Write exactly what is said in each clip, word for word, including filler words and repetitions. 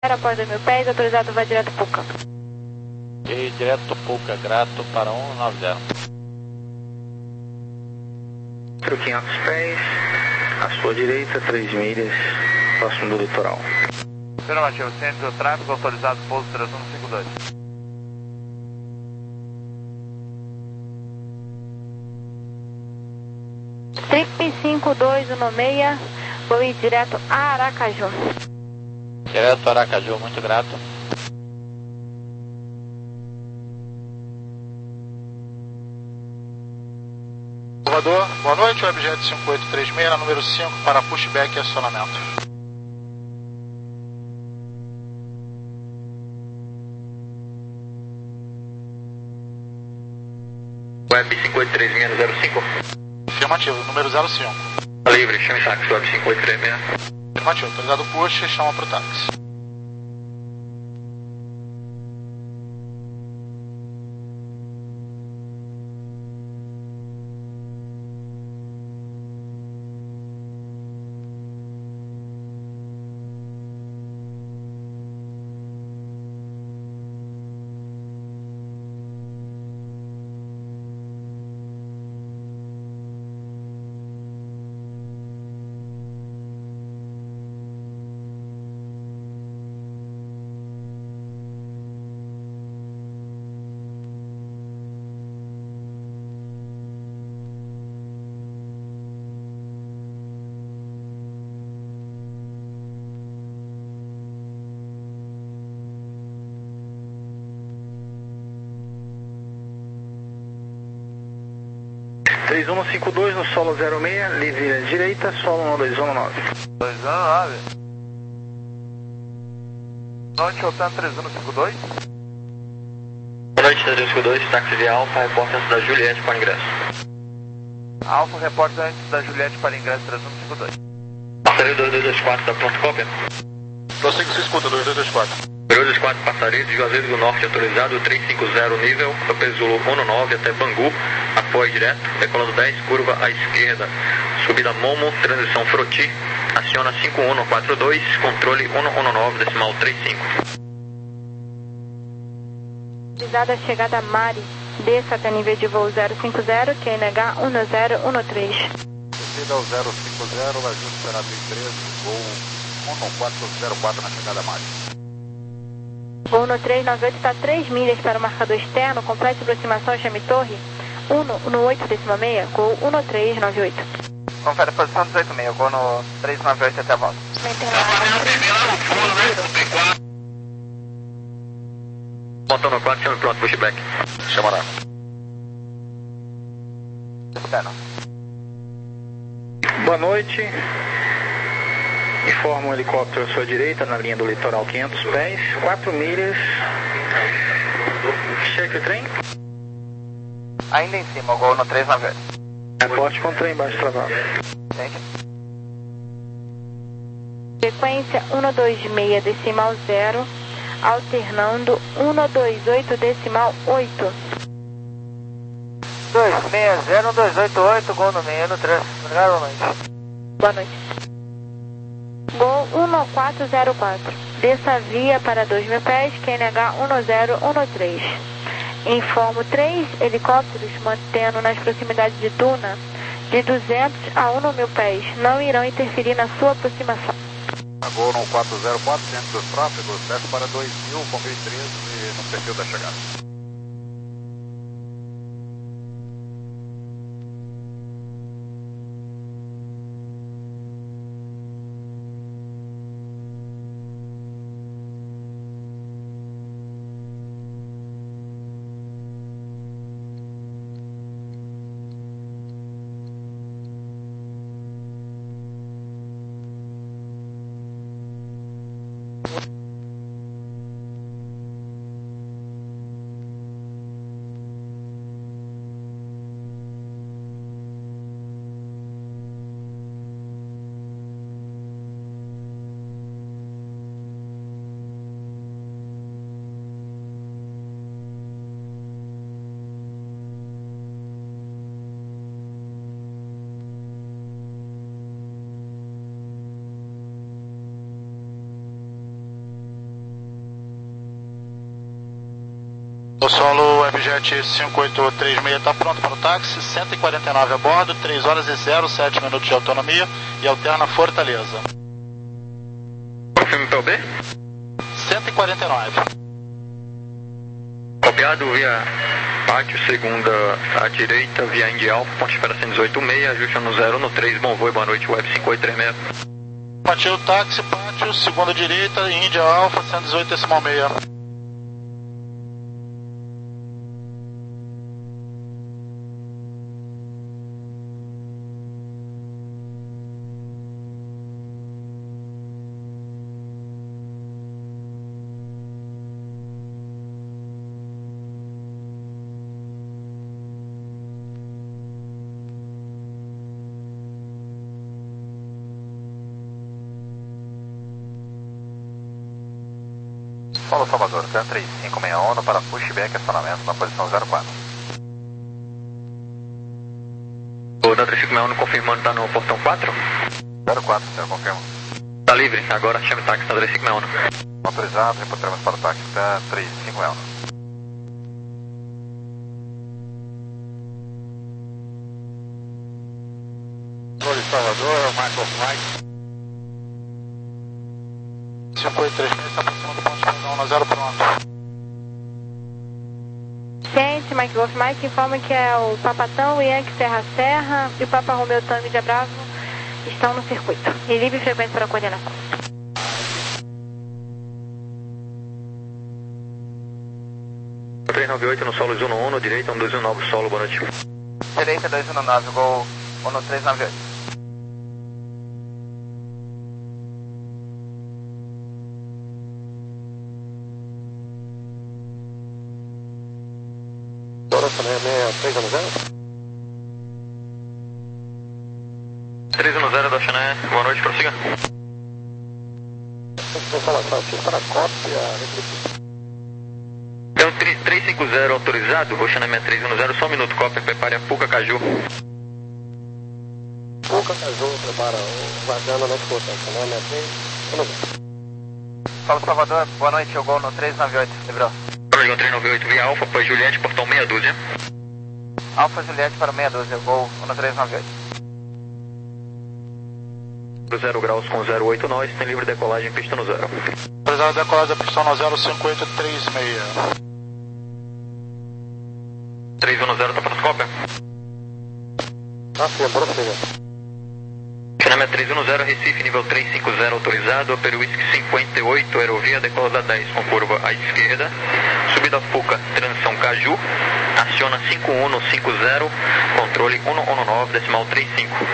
após dois mil pés, autorizado, vai direto Puca. E direto Puca, grato para um nove zero. quinhentos pés, à sua direita, três milhas, próximo do litoral. Afirmativo, centro do tráfego, autorizado, pouso três um cinco dois. Trip cinco dois um seis, vou ir direto a Aracaju. Direto Aracaju, muito grato. Salvador, boa noite, Webjet cinco oito três seis, número cinco, para pushback e acionamento. Web cinco oito três seis zero cinco. Afirmativo, número zero cinco. Livre, chame táxi, Web cinco oito três seis. Afirmativo, autorizado push, chama para o táxi. três um cinco dois no solo zero seis, livre à direita, solo um dois um nove. dois um nove. Noite, Hotel três um cinco dois. Boa noite, três um cinco dois, táxi via Alfa, repórter antes da Juliette para ingresso. Alfa, repórter antes da Juliette para ingresso três um cinco dois. Passaredo dois dois dois quatro, da pronto cópia. Prossiga, se escuta, dois dois dois quatro. dois dois quatro, Passaredo, Juazeiro do Norte, autorizado, trezentos e cinquenta, nível, Pezulo um nove até Bangu, apoio direto, decolando dez, curva à esquerda, subida Momo, transição Froti, aciona cinco um quatro dois, controle um um nove, decimal trinta e cinco. Autorizada a chegada Mari, desça até nível de voo zero cinco zero, Q N H um zero um três. Descida ao zero cinco zero, ajuste Imperatriz treze, voo um quatro zero quatro na chegada Mari. Voo no trezentos e noventa e oito está três milhas para o marcador externo, complete aproximação, chame torre um no oito décima seis, gol um três nove oito. Confere a posição dezoito seis, gol no três nove oito até a volta. Montando quatro, chame pronto, pushback. Chamará. Externo. Boa noite. Informa um helicóptero à sua direita, na linha do litoral quinhentos pés, quatro milhas. Cheque o trem. Ainda em cima, gol no três nove oito. Reporte com o trem embaixo travado. Entendi. Frequência um dois seis decimal zero, alternando um dois oito decimal oito. dois seis zero dois oito oito, gol no meio no três. Obrigado, boa noite. Boa noite. Gol um quatro zero quatro. Desça via para dois mil pés, Q N H um zero um três. Informo três helicópteros mantendo nas proximidades de Duna de duzentos a um mil pés. Não irão interferir na sua aproximação. Gol no quatro zero quatro, centro do tráfego, desce para dois mil, convite treze no perfil da chegada. O solo Webjet cinco oito três seis está pronto para o táxi, cento e quarenta e nove a bordo, três horas e zero sete minutos de autonomia e alterna Fortaleza. Confirme P O B? cento e quarenta e nove. Copiado via pátio, segunda à direita, via Indy Alfa, ponte espera cento e dezoito seis, ajuste no zero no três, bom voo e boa noite, Web cinco oito três seis. Partiu táxi, pátio, segunda direita, Indy Alfa, cento e dezoito decimal seis. Solo Salvador, TAM três cinco seis um para pushback acionamento na posição zero quatro. O da três cinco seis um confirmando, tá no portão quatro? zero quatro, senhor, confirmo. Tá livre, agora chame táxi na três cinco seis um. Autorizado, reportamos para o táxi TAM três cinco seis um. Controle Salvador, Michael Mike. cinco oito três seis está aproximando do ponto de padrão na zero pronto. Gente, Mike Golf Mike informa que é o Papatão, Yankee Serra Serra e o Papa Romeu Tango de Bravo estão no circuito. E livre frequência para a coordenação. três nove oito no solo um um um, no direita um dois um nove solo, boa noite. Direita dois um nove, gol um três nove oito. três um zero da Chané, boa noite, prossiga. Então, três cinco zero autorizado, vou Chané três um zero, só um minuto, cópia, prepare a Puca Caju. Puca Caju, prepara o vagando na escuta, Chané três um zero. Fala Salvador, boa noite, eu gol no três nove oito, livrou. Próximo três nove oito, via Alfa, para Juliette, portão meia dúzia. Alfa Juliette para meia dúzia, gol um três nove oito. zero graus com zero oito nós, tem livre decolagem, pista no zero. Autorizado decolagem da pista no zero cinco oito três seis. três um zero, tá pronto, cópia? Ah, sim, bora pegar. Chané três um zero, Recife, nível três cinco zero autorizado, Peruísque cinquenta e oito, aerovia, decola dez com curva à esquerda, subida Puca, transição Caju, aciona cinco um no cinco zero, controle um um nove, decimal trinta e cinco.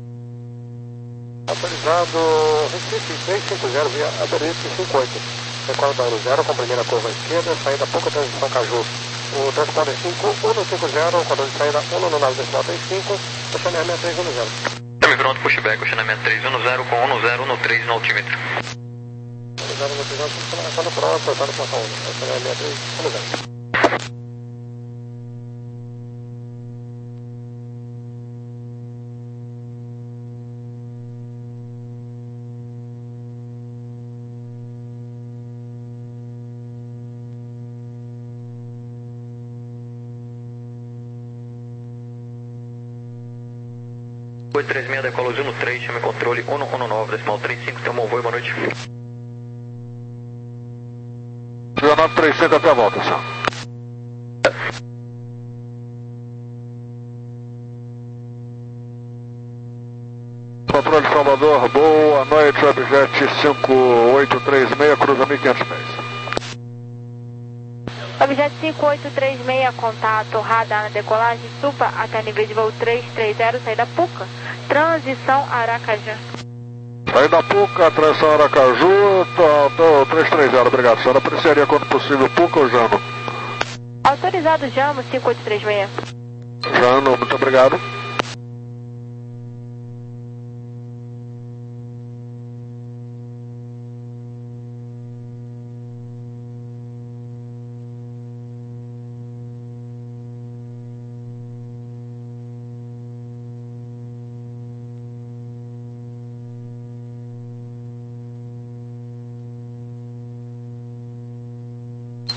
Autorizado Recife três cinco zero via Aderisco cinco oito. Decola da zero com primeira curva à esquerda, saída Puca, transição Caju. O transponder cinco um cinco zero, controle de saída um um nove, decimal trinta e cinco, o Chané três um zero. Também pronto, pushback, o Chané três um zero com um zero no três no altímetro. Autorizado no três está no próximo, está no plantão um, o Chané três um zero. oito três seis, decola no três, chame controle um um nove, decimal trinta e cinco, tem um bom voo, boa noite. nove três cinco até a volta, senhor. Controle Salvador, boa noite, Webjet cinco oito três seis, cruza mil e quinhentos pés. Objeto cinco oito três seis, contato, radar na decolagem, suba até nível de voo três três zero, saída Puca, transição Aracaju. Saída Puca, transição Aracaju, tô, tô, três três zero, obrigado, senhora. Apreciaria quando possível Puca ou Jano? Autorizado Jamo cinco oito três seis. Jano, muito obrigado.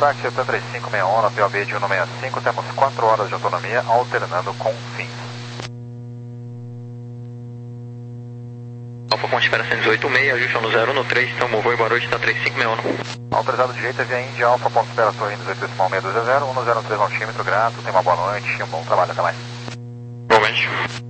táxi até três cinco seis um na P O B de cento e sessenta e cinco, temos quatro horas de autonomia, alternando com fins. Alfa com espera cento e dezoito ponto seis, ajusta no zero no três, então voo e boa noite, está três cinco seis um. Autorizado de jeito é via Índia, Alfa, ponto espera, torre dezoito decimal seis dois zero, um zero três altímetro, grato, tenha uma boa noite, um bom trabalho, até mais. Igualmente.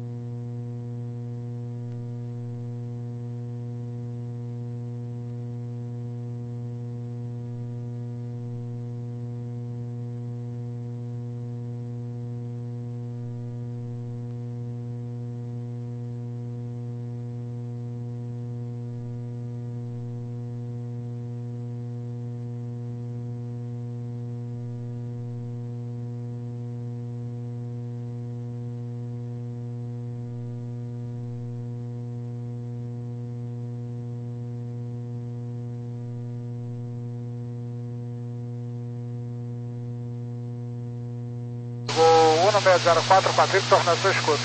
um seis zero quatro, quatro Victor, na sua escuta.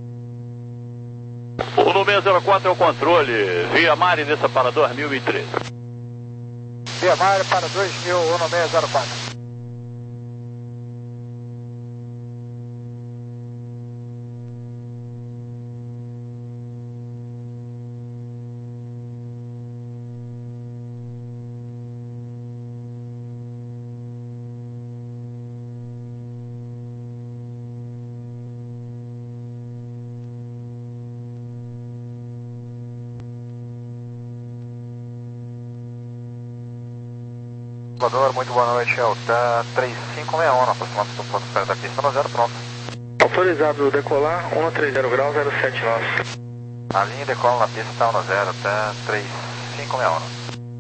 O seis zero quatro é o controle, via Mari nessa para dois mil e treze. Via Mari para dois mil, um seis zero quatro. Muito boa noite, Alta três cinco seis um, aproximando-se do ponto de espera da pista no zero, pronto. Autorizado decolar, cento e trinta graus, zero sete nós. A linha decola na pista está no zero, até três cinco seis um.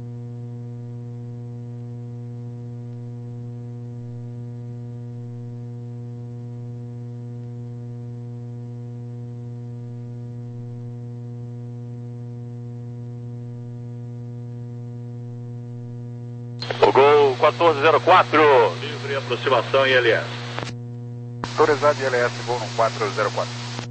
quatorze zero quatro, livre aproximação em L S. Autorizado de L S, voo no quatro zero quatro.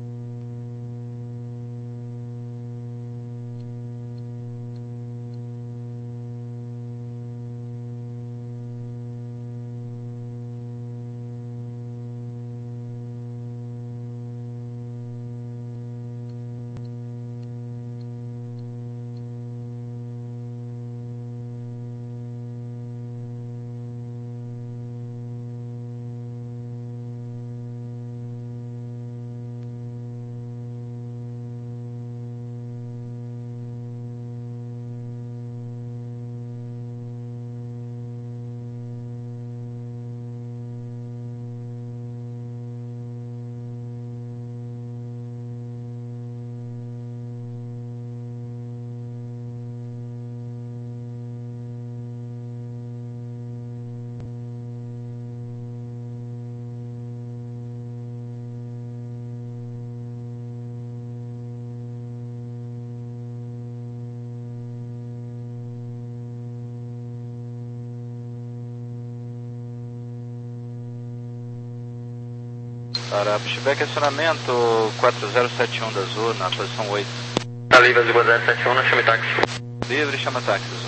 Para pushback, acionamento quatro zero sete um da Azul, na posição oito. Tá livre, Azul zero sete um, chama táxi. Livre, chama táxi, Azul.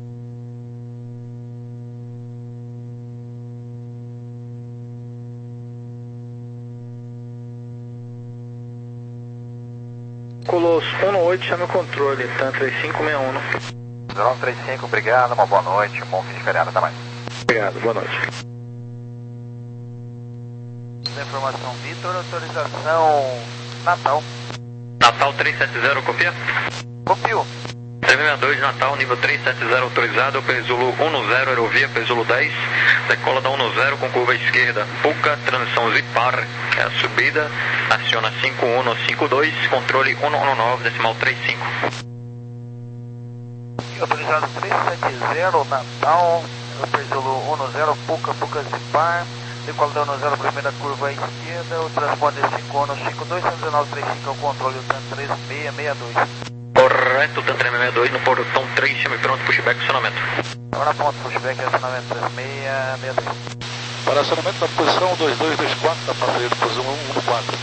Colosso, um no oito, chama o controle, tá três cinco seis um. zero um três cinco, obrigado, uma boa noite, um bom fim de feriado, até mais. Obrigado, boa noite. Informação Vitor, autorização Natal. Natal três sete zero, copia? Copio. três seis dois, Natal, nível três sete zero autorizado, Pezulo um zero, aerovia, Pezulo dez, decola da um zero com curva esquerda, Puca, transição Zipar, é a subida, aciona cinco um cinco dois, controle um um nove, decimal trinta e cinco. Autorizado três sete zero, Natal, Pezulo um zero, Puca, Puca Zipar, decola da um zero, primeira curva à esquerda, o transponder cinco um cinco dois, cento e dezenove trinta e cinco é o controle, o TAN três seis seis dois. Correto, TAN três seis seis dois no portão três, chame pronto, pushback, acionamento. Agora ponto, pushback, acionamento três seis seis dois. Para acionamento na posição dois dois dois quatro, da passageiro posição um um quatro.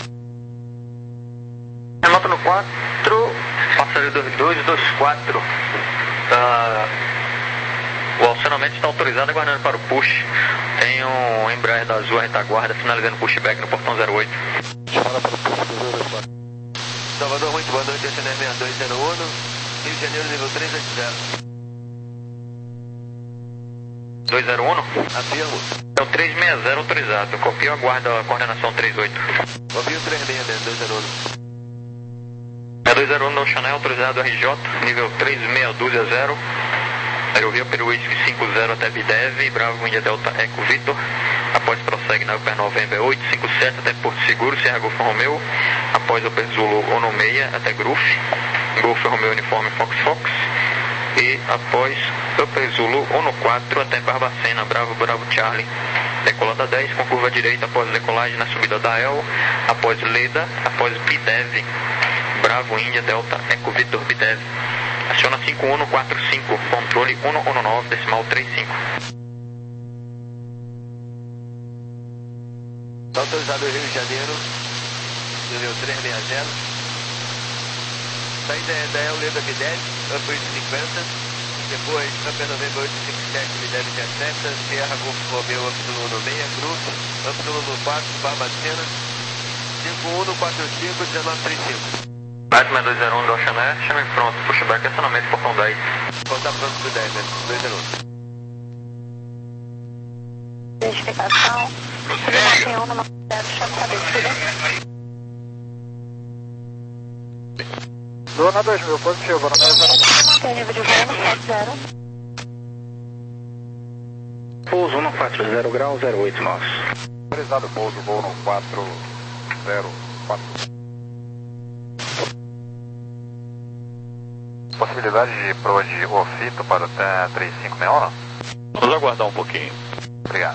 Remoto no quatro, passageiro dois dois dois quatro. Uh, o estacionamento está autorizado, aguardando para o push. Tem um Embraer da Azul, a retaguarda, finalizando pushback no portão zero oito. Fala para o push do zero dois quatro. Salvador, muito boa noite, S N R seis dois zero um, Rio de Janeiro, nível três oito zero. dois zero um? Afirmo. É o três seis zero autorizado, copio, aguarda a coordenação trinta e oito. Copio três seis zero, dois zero um. É dois zero um no Chanel, autorizado R J, nível três seis dois zero. Aerovia Peru Whisky cinco zero até Bidev, Bravo India Delta Eco Victor. Após prossegue na Upper November oito cinco sete até Porto Seguro, Sierra Golf Romeo. Após Upper Zulu Ono seis até Gruf, Golf Romeo Uniforme Fox Fox. E após Upper Zulu Ono quatro até Barbacena, Bravo Bravo Charlie. Decolada dez com curva direita após decolagem na subida da El. Após Leda, após Bidev, Bravo India Delta Eco Victor Bidev. Aciona cinco um quatro cinco, controle um um nove, decimal trinta e cinco. Autorizado Rio de Janeiro, nível três seis zero. Saída é da El Leda Bidev, Up oito cinquenta. Depois, Upper November oito cinco sete, Bidev dezessete, Sierra Golf Romeo, Upsilon seis, Group, Upsilon quatro, Barbacena, cinco um quatro cinco, dezenove trinta e cinco. Batman dois zero um do Oceanet, chama em pronto, pushback, acionamento, portão dez. Volta pronto pro dez, dois zero um. Identificação, Tem um número zero, chama a descida. Dona dois mil, positivo, Dona dois mil. Tem nível de voo no sete zero. Pouso no quatro zero grau, zero oito nosso. Autorizado pouso, voo no quatro zero quatro. Possibilidade de proa de ofito para até três cinco seis um, não? Vamos aguardar um pouquinho. Obrigado.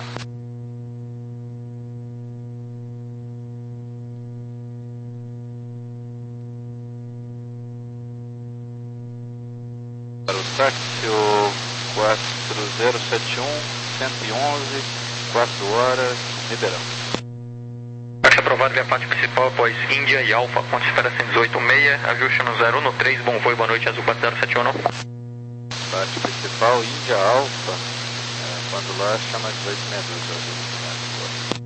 Para o táxi quatro zero sete um, cento e onze, quatro horas, Ribeirão. Taxa aprovado via parte principal após Índia e Alfa, ponto de espera cento e dezoito seis, ajuste no zero um no três, bom voo e boa noite, Azul quatro zero sete um. Parte principal, Índia Alfa, é, quando lá chama dezoito sessenta e dois, Azul.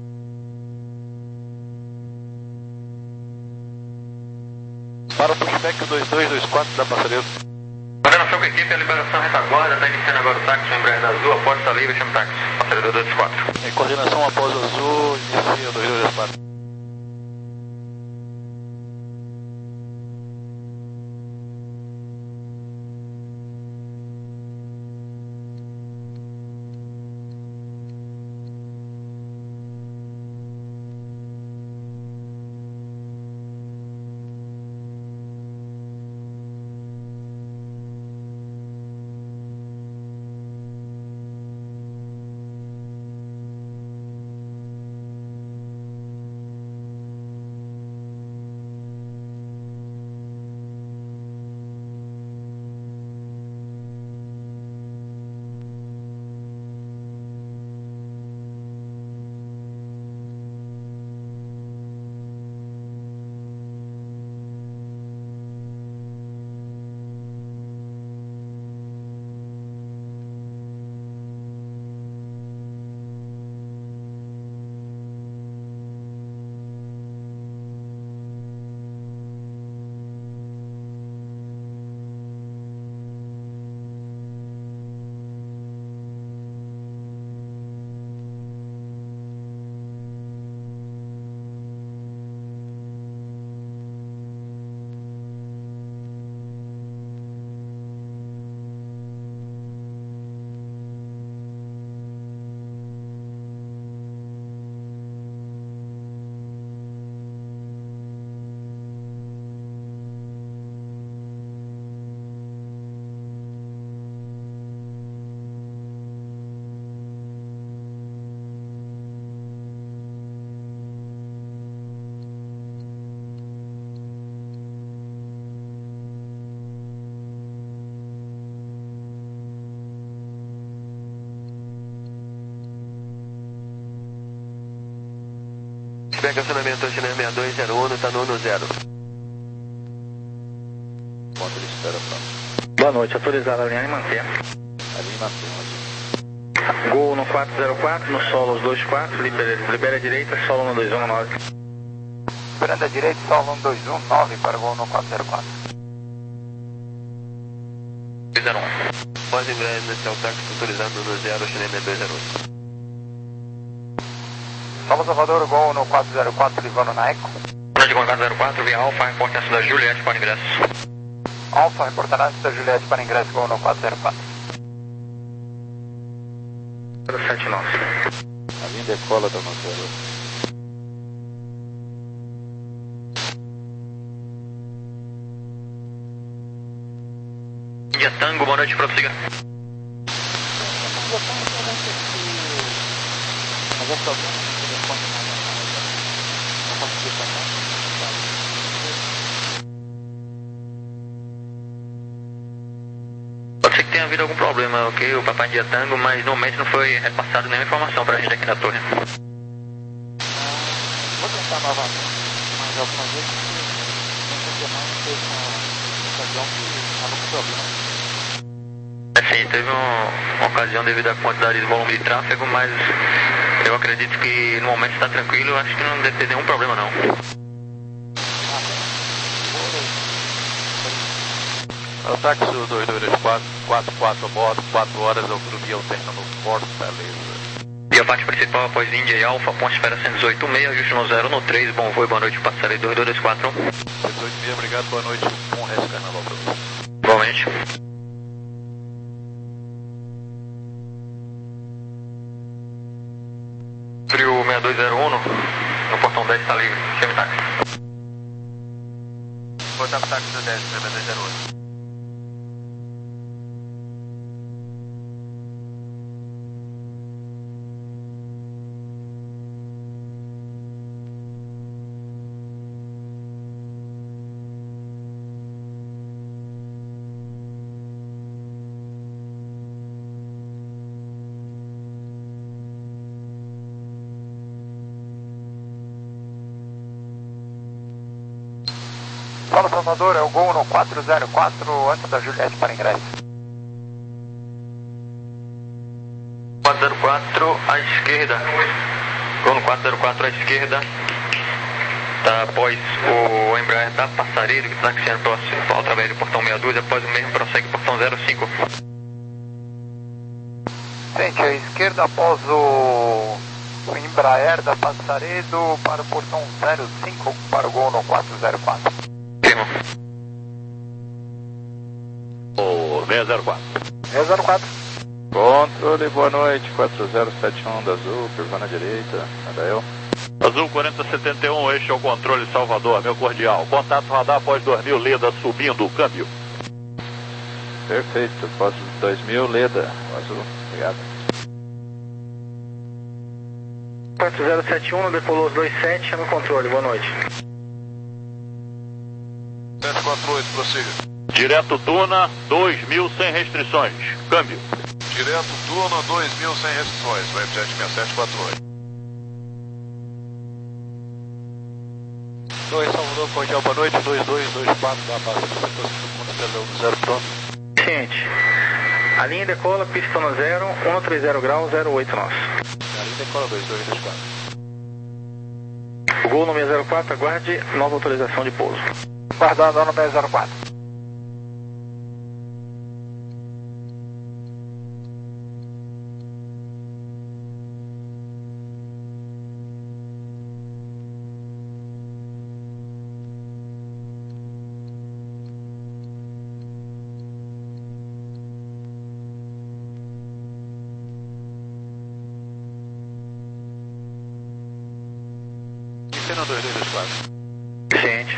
Para o pushback dois dois dois quatro da Passaredo. Coordenação com a equipe, a liberação retaguarda, está iniciando agora o táxi, o Embraer da Azul, a porta está livre, chama o táxi, Passaredo dois quatro. Em coordenação após Azul, inicia dois dois quatro. Pega acionamento Oceaner seis dois zero um, está no um zero. Ponto de espera pronto. Boa noite, autorizado a linha e manter. Ali na turma. Gol no quatro zero quatro, no solo os dois quatro, libera, libera a direita, solo no dois um nove. Liberando a direita, solo no dois um nove para gol no quatro zero quatro. dois zero um. Pode breve inicial táxi autorizado no zero, Chinês dois zero oito. Solo Salvador, gol no quatro zero quatro, levando na Eco. Grande quatro zero quatro, via Alfa, importância da Juliette para ingresso. Alfa, importância da Juliette para ingresso, gol no quatro zero quatro. zero sete nove. A linha decola da Nutella. Índia Tango, boa noite, prossiga. Mas é problema no telefone não consegui passar. Pode ser que tenha havido algum problema, ok? O Papai Índia Tango, mas no momento não foi repassado nenhuma informação pra gente aqui na torre. Ah, vou tentar novamente, mas algumas vezes nessa semana teve uma ocasião que estava com problema. É, sim, teve um, uma ocasião devido à quantidade de volume de tráfego, mas eu acredito que no momento está tranquilo, acho que não deve ter nenhum problema não. O táxi dois dois dois quatro, quatro quatro a bordo, quatro horas, autonomia alterna no Fortaleza. E a parte principal após Índia e Alfa, ponte espera cento e dezoito seis, ajuste no zero no três, bom voo e boa noite, passarei dois dois dois quatro. cento e dezoito seis, obrigado, boa noite, bom resto de carnaval para você. Igualmente. Frio seis dois zero um, no portão dez está livre, chame táxi. Portão táxi do dez, seis dois zero um. Solo Salvador, é o gol no quatro zero quatro, antes da Juliette para ingresso. quatro zero quatro à esquerda. Gol no quatro zero quatro à esquerda. Tá após o Embraer da Passaredo, que está taxiando próximo, através do portão meia dúzia, após o mesmo prossegue o portão zero cinco. Frente à esquerda, após o, o Embraer da Passaredo para o portão zero cinco, para o gol no quatro zero quatro. Firmo. O seis zero quatro. seis zero quatro. Controle, boa noite, quatro zero sete um da Azul, curva na direita, Adael. Azul quarenta setenta e um, este é o controle Salvador, meu cordial. Contato radar após dois mil, Leda subindo o câmbio. Perfeito, pós dois mil, Leda, Azul, obrigado. quatro zero sete um, decolou os dois sete, no controle, boa noite. sete quatro oito, prossiga. Direto Tuna, dois mil sem restrições, câmbio. Direto Tuna, dois mil sem restrições, vai para seis sete quatro oito. dois Salvador, cordial, boa noite, dois dois dois quatro da base do setor segundo, zero pronto. Ciente. A linha decola, pista no zero, cento e trinta graus, zero oito nosso. A linha decola dois dois dois quatro. O gol no seis zero quatro, aguarde nova autorização de pouso. Guardando no seis zero quatro. Cena dois dois dois quatro. Ciente.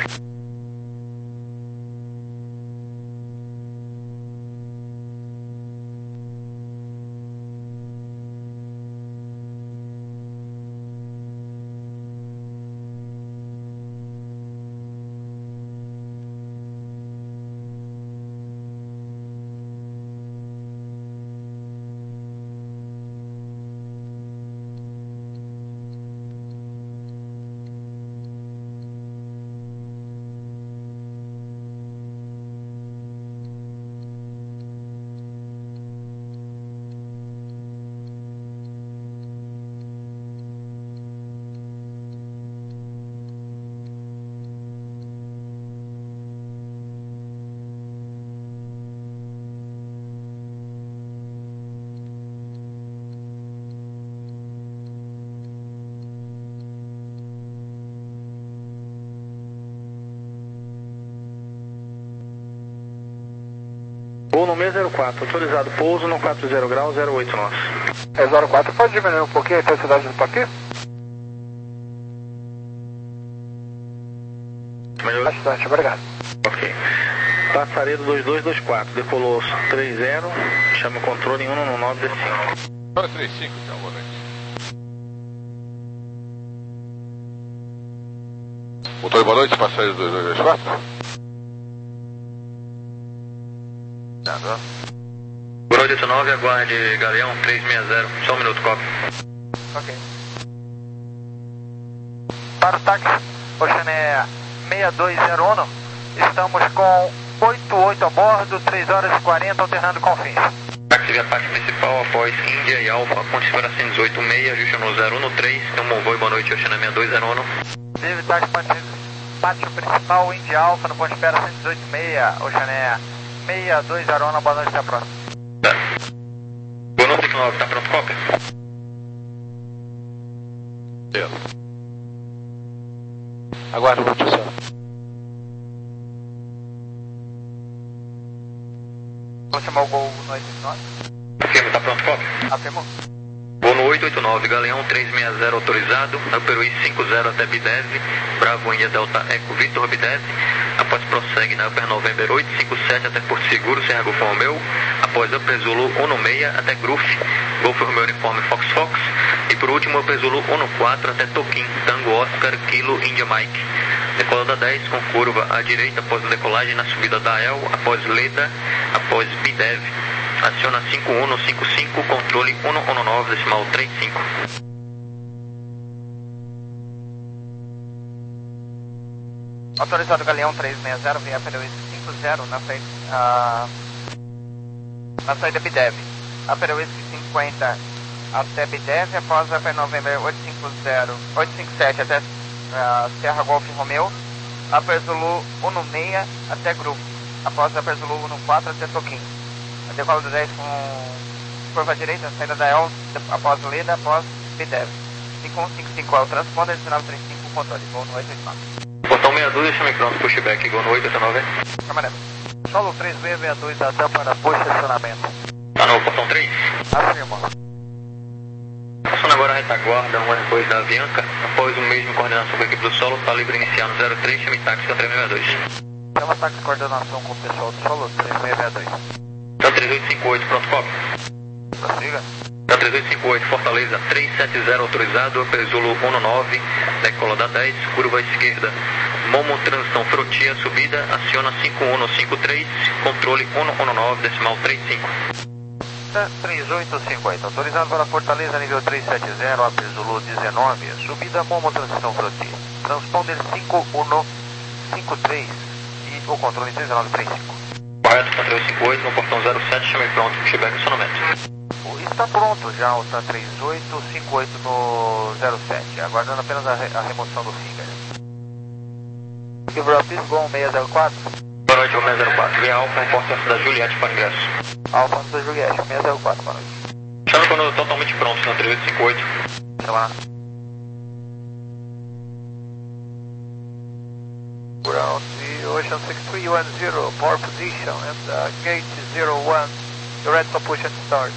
seis zero quatro, autorizado pouso no quatro zero grau, zero oito nós. É zero quatro, pode diminuir um pouquinho a intensidade do toque? Bastante, obrigado. Ok. Passaredo dois dois dois quatro, decolou três zero, chama o controle em um nove nove D cinco. Agora três cinco, então, boa noite. Motor, boa noite, passageiro dois dois dois quatro. Boa noite, oito nove, aguarde Galeão três seis zero, só um minuto, copy. Ok. Para o táxi, Oceaneia seis dois zero um, estamos com oito oito a bordo, três horas e quarenta, alternando com fins. Táxi via parte principal, após Índia e Alfa, ponte separação dezoito seis, ajuste no zero um três, tem um bom voo, boa noite, Oceaneia seis dois zero um. David, táxi pátio principal, Índia Alfa, no ponto de espera cento e dezoito seis, Oceaneia seis dois zero um, boa noite, até a próxima. Tá. Boa noite, oito nove, tá pronto, cópia? Aguardo, vou te senhor. Vou chamar o gol no oito oito nove. Afirma, tá pronto, cópia? Afirmou. Voo no oito oito nove, Galeão três seis zero autorizado, Peruí cinco zero até Bidev, Bravo India Delta Eco Victor Bidev, após prossegue na Upper November oito cinco sete até Porto Seguro, Serra Golfo Romeu, após Upper Zulu um seis até Gruf, Golfo Romeu Uniforme Fox Fox, e por último Upper Zulu um quatro até Toquim, Tango Oscar, Kilo India Mike. Decolada dez com curva à direita após a decolagem na subida da El, após Leda, após Bidev. Aciona cinco um cinco cinco, controle um um nove, decimal três cinco. Autorizado Galeão três seis zero, via Peruí cinco zero na saída, uh, na saída Bidev. A Peruí cinquenta até Bidev, após a November oito cinco zero, oito cinco sete até uh, Serra Golf Romeu, a Zulu um seis até Grupo, após a Zulu um quatro até Toquim. A decola do dez com curva direita, saída da El, após Leda, após Bidev. cinco um cinco cinco é o transponder, dezenove trinta e cinco, controle, gol no oito oito nove. Portão sessenta e dois, chame pronto, pushback, gol no oito oito nove. Camarada. Solo três B sessenta e dois, até para posicionamento. Tá no portão três? Afirma. Passando agora a retaguarda, um R dois da Avianca, após um mês de coordenação com a equipe do solo, tá livre iniciar no zero três, chame táxi três seis dois. Tem um ataque de coordenação com o pessoal do solo três seis dois. Tá três oito cinco oito, pronto, copy. Prossiga. Tá três oito cinco oito, Fortaleza três sete zero autorizado, Zulu um nove, decola da dez, curva esquerda. Momo transição Frotia, subida, aciona cinco um cinco três, controle um um nove, decimal três cinco. Tá três oito cinco oito, autorizado para Fortaleza, nível três sete zero, Zulu dezenove, subida Momo transição Frotia. Transponder cinco um cinco três e o controle três nove três cinco. Correto, tá três oito cinco oito, no portão zero sete, chame pronto, pushback acionamento. Está pronto já o T A três oito cinco oito no zero sete, aguardando apenas a, re a remoção do finger. Give up, Gol seis zero quatro. Boa noite, seis zero quatro, via Alfa, importância da Juliette para ingresso. Alfa da Juliette, seis zero quatro, boa noite. Chame quando totalmente pronto, no três oito cinco oito. Chama lá. Ground, Ocean six three one zero, power position, and uh, gate zero one, you're ready for push and start.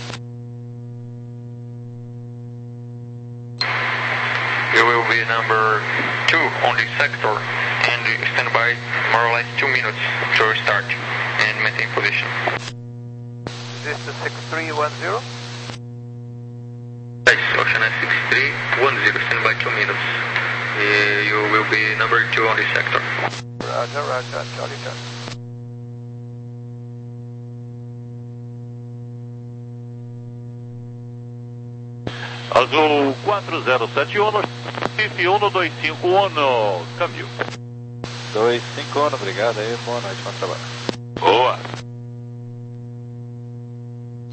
You will be number two on this sector and stand by more or less two minutes to start and maintain position. Is this the six three one zero? Yes, Ocean six three one zero, stand by two minutes. Uh, you will be number two on this sector. Roger, roger, Charlie, Charlie. Azul quatro zero sete um, F um dois cinco um, câmbio. dois cinco um, obrigado aí, boa noite, bom trabalho. Boa.